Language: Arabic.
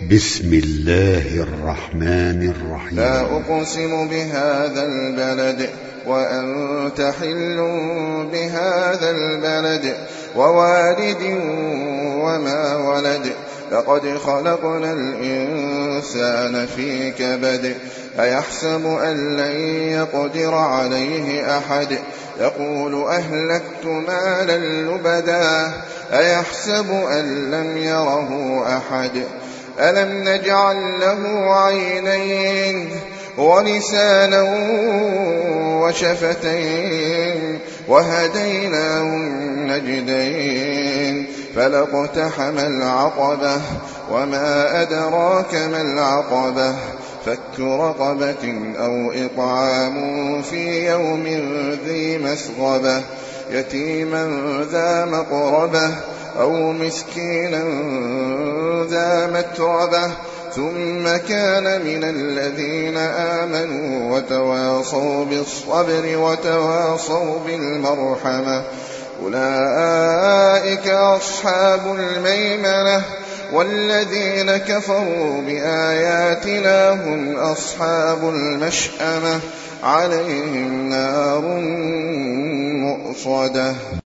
بسم الله الرحمن الرحيم. لا أقسم بهذا البلد وأنت حل بهذا البلد ووالد وما ولد لقد خلقنا الإنسان في كبد أيحسب أن لن يقدر عليه أحد يقول أهلكت مالا لبدا أيحسب أن لم يره أحد ألم نجعل له عينين ولسانا وشفتين وهديناه النجدين فلاقتحم العقبة وما أدراك ما العقبة فك رقبة أو إطعام في يوم ذي مسغبة يتيما ذا مقربة أو مسكينا ذا متربة ثم كان من الذين آمنوا وتواصوا بالصبر وتواصوا بالمرحمة أولئك أصحاب الميمنة والذين كفروا بآياتنا هم أصحاب المشأمة عليهم نار مؤصدة.